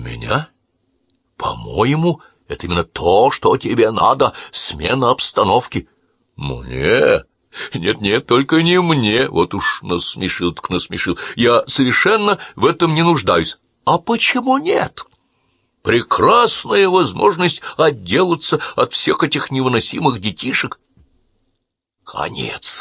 меня? По-моему, это именно то, что тебе надо, смена обстановки. Мне? Нет, только не мне. Вот уж насмешил так насмешил. Я совершенно в этом не нуждаюсь. А почему нет? Прекрасная возможность отделаться от всех этих невыносимых детишек. Конец.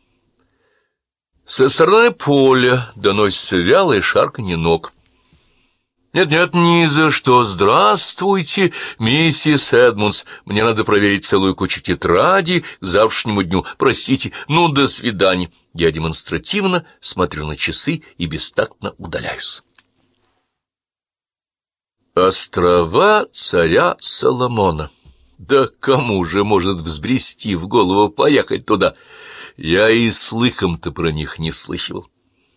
Со стороны поля доносится вялое шарканье ног. Нет, ни за что. Здравствуйте, миссис Эдмундс. Мне надо проверить целую кучу тетрадей к завтрашнему дню. Простите, до свидания. Я демонстративно смотрю на часы и бестактно удаляюсь. Острова царя Соломона. Да кому же может взбрести в голову поехать туда? Я и слыхом-то про них не слыхивал.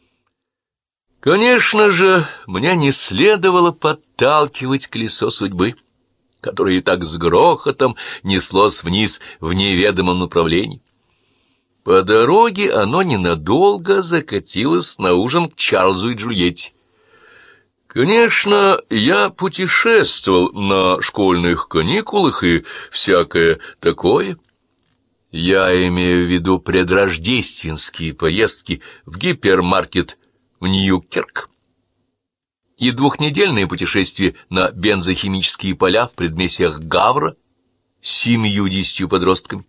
Конечно же, мне не следовало подталкивать колесо судьбы, которое и так с грохотом неслось вниз в неведомом направлении. По дороге оно ненадолго закатилось на ужин к Чарльзу и Джульетте. Конечно, я путешествовал на школьных каникулах и всякое такое. Я имею в виду предрождественские поездки в гипермаркет в Ньюкерк и двухнедельное путешествие на бензохимические поля в предместьях Гавра с 70 подростками.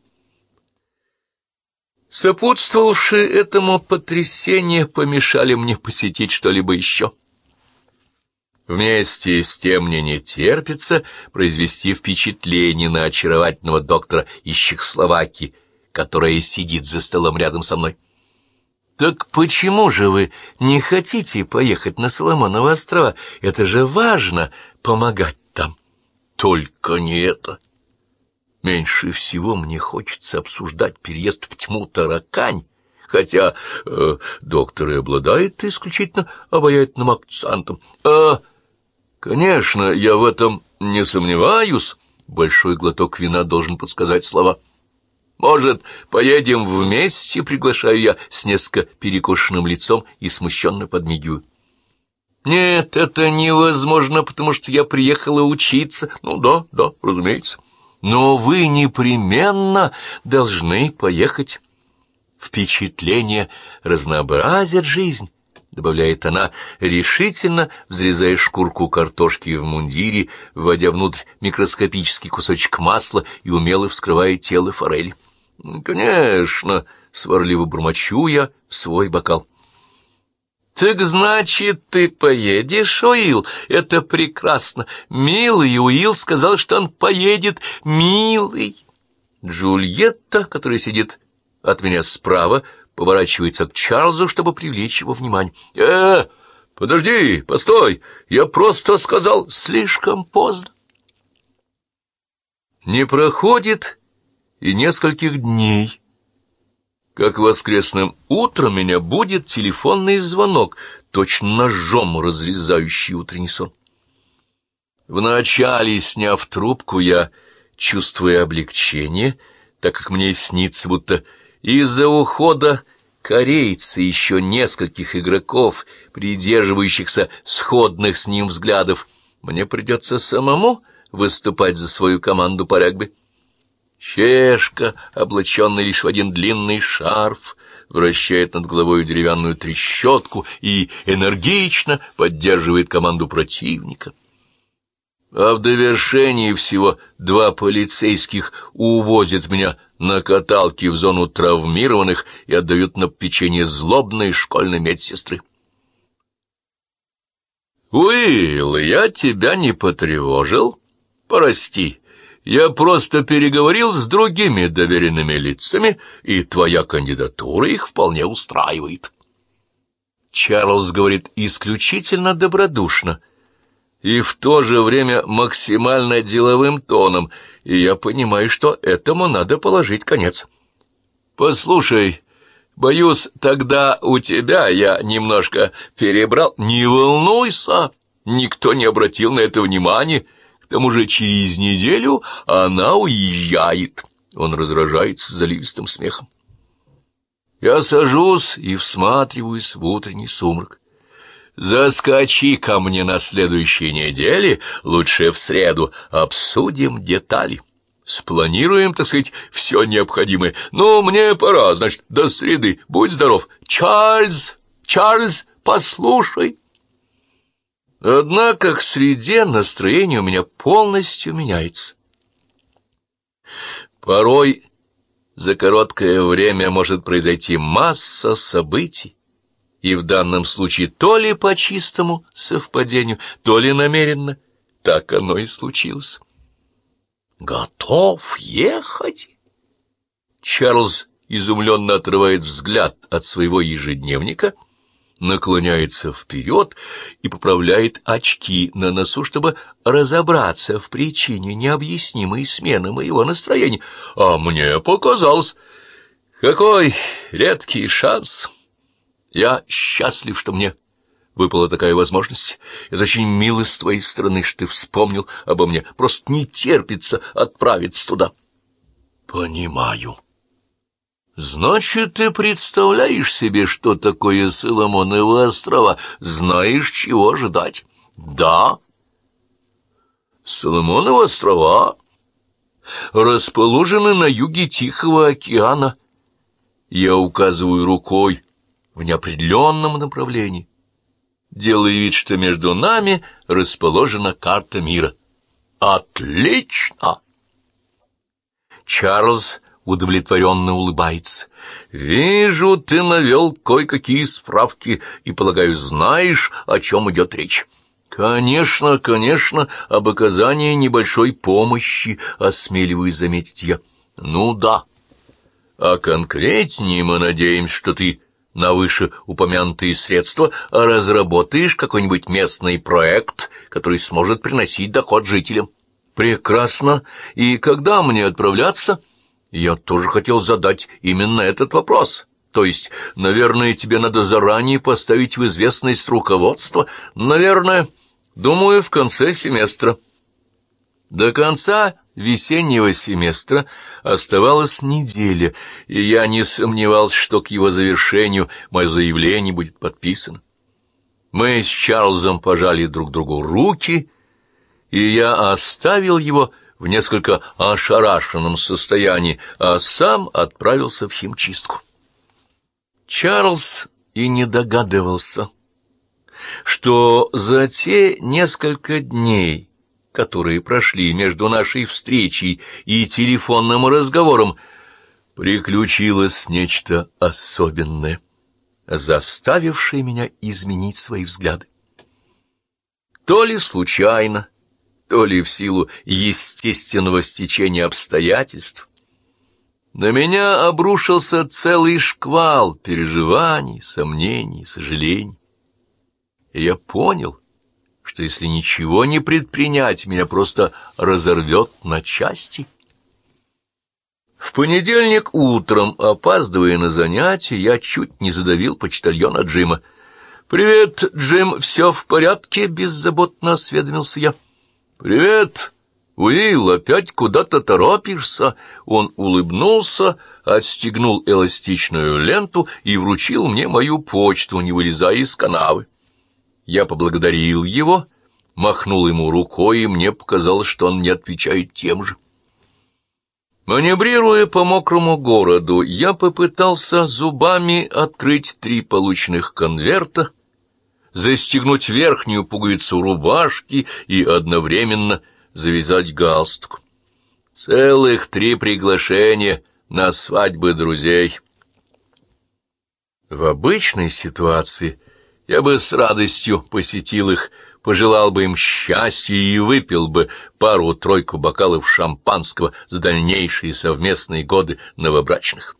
Сопутствовавшие этому потрясения помешали мне посетить что-либо еще. Вместе с тем мне не терпится произвести впечатление на очаровательного доктора из Чехословакии, которая сидит за столом рядом со мной. Так почему же вы не хотите поехать на Соломоновы острова? Это же важно — помогать там. Только не это. Меньше всего мне хочется обсуждать переезд в тьму таракань, хотя доктор и обладает исключительно обаятельным акцентом. Конечно, я в этом не сомневаюсь. Большой глоток вина должен подсказать слова. Может, поедем вместе, приглашаю я с несколько перекошенным лицом и смущенно подмигиваю. Нет, это невозможно, потому что я приехала учиться. Да, разумеется. Но вы непременно должны поехать. Впечатления разнообразят жизнь, добавляет она, решительно взрезая шкурку картошки в мундире, вводя внутрь микроскопический кусочек масла и умело вскрывая тело форели. Конечно, сварливо бормочу я в свой бокал. Так значит, ты поедешь, Уилл? Это прекрасно. Милый Уилл сказал, что он поедет, милый. Джульетта, которая сидит от меня справа, поворачивается к Чарльзу, чтобы привлечь его внимание. Подожди, постой, я просто сказал, слишком поздно. Не проходит и нескольких дней, как воскресным утром меня будет телефонный звонок, точно ножом разрезающий утренний сон. Вначале, сняв трубку, я чувствую облегчение, так как мне снится, будто из-за ухода корейца и еще нескольких игроков, придерживающихся сходных с ним взглядов, мне придется самому выступать за свою команду по регби. Чешка, облаченный лишь в один длинный шарф, вращает над головой деревянную трещотку и энергично поддерживает команду противника. А в довершении всего 2 полицейских увозят меня на каталке в зону травмированных и отдают на попечение злобной школьной медсестры. «Уилл, я тебя не потревожил? Прости, я просто переговорил с другими доверенными лицами, и твоя кандидатура их вполне устраивает». Чарльз говорит исключительно добродушно и в то же время максимально деловым тоном, и я понимаю, что этому надо положить конец. «Послушай, боюсь, тогда у тебя я немножко перебрал». «Не волнуйся, никто не обратил на это внимания. К тому же через неделю она уезжает». Он разражается заливистым смехом. Я сажусь и всматриваюсь в утренний сумрак. заскочи ко мне на следующей неделе, лучше в среду, обсудим детали. Спланируем, так сказать, все необходимое. Ну, мне пора, значит, до среды. Будь здоров. Чарльз, послушай. Однако к среде настроение у меня полностью меняется. Порой за короткое время может произойти масса событий, и в данном случае то ли по чистому совпадению, то ли намеренно, так оно и случилось. «Готов ехать?» Чарльз изумленно отрывает взгляд от своего ежедневника, наклоняется вперед и поправляет очки на носу, чтобы разобраться в причине необъяснимой смены моего настроения. А мне показалось, какой редкий шанс! Я счастлив, что мне выпала такая возможность. Это очень мило с твоей стороны, что ты вспомнил обо мне. Просто не терпится отправиться туда. Понимаю. Значит, ты представляешь себе, что такое Соломоновы острова? Знаешь, чего ожидать? Да. Соломоновы острова расположены на юге Тихого океана. Я указываю рукой в неопределенном направлении, делая вид, что между нами расположена карта мира. Отлично! Чарльз удовлетворенно улыбается. Вижу, ты навел кое-какие справки и, полагаю, знаешь, о чем идет речь. Конечно, об оказании небольшой помощи, осмеливаюсь заметить я. Ну да. А конкретнее мы надеемся, что ты на вышеупомянутые средства разработаешь какой-нибудь местный проект, который сможет приносить доход жителям. Прекрасно. И когда мне отправляться? Я тоже хотел задать именно этот вопрос. То есть, наверное, тебе надо заранее поставить в известность руководство. Наверное, думаю, в конце семестра. До конца весеннего семестра оставалась неделя, и я не сомневался, что к его завершению мое заявление будет подписано. Мы с Чарльзом пожали друг другу руки, и я оставил его в несколько ошарашенном состоянии, а сам отправился в химчистку. Чарльз и не догадывался, что за те несколько дней, которые прошли между нашей встречей и телефонным разговором, приключилось нечто особенное, заставившее меня изменить свои взгляды. То ли случайно, то ли в силу естественного стечения обстоятельств, на меня обрушился целый шквал переживаний, сомнений, сожалений. И я понял, что если ничего не предпринять, меня просто разорвет на части. В понедельник утром, опаздывая на занятия, я чуть не задавил почтальона Джима. «Привет, Джим, все в порядке?» — беззаботно осведомился я. «Привет, Уилл, опять куда-то торопишься?» Он улыбнулся, отстегнул эластичную ленту и вручил мне мою почту, не вылезая из канавы. Я поблагодарил его, махнул ему рукой, и мне показалось, что он мне отвечает тем же. Маневрируя по мокрому городу, я попытался зубами открыть 3 полученных конверта, застегнуть верхнюю пуговицу рубашки и одновременно завязать галстук. Целых 3 приглашения на свадьбы друзей. В обычной ситуации я бы с радостью посетил их, пожелал бы им счастья и выпил бы пару-тройку бокалов шампанского за дальнейшие совместные годы новобрачных.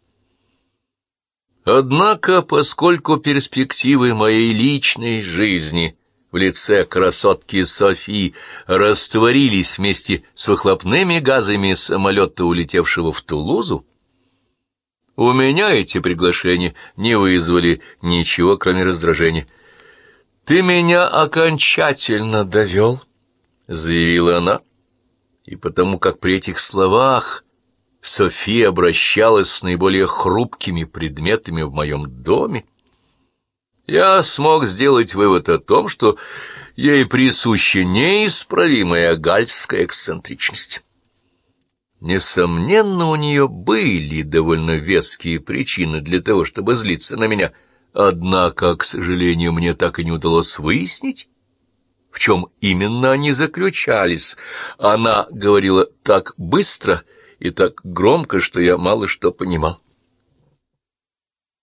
Однако, поскольку перспективы моей личной жизни в лице красотки Софии растворились вместе с выхлопными газами самолета, улетевшего в Тулузу, у меня эти приглашения не вызвали ничего, кроме раздражения. «Ты меня окончательно довел», — заявила она, и потому как при этих словах София обращалась с наиболее хрупкими предметами в моем доме, Я смог сделать вывод о том, что ей присуща неисправимая гальская эксцентричность. Несомненно, у нее были довольно веские причины для того, чтобы злиться на меня, однако, к сожалению, мне так и не удалось выяснить, в чем именно они заключались. Она говорила так быстро и так громко, что я мало что понимал.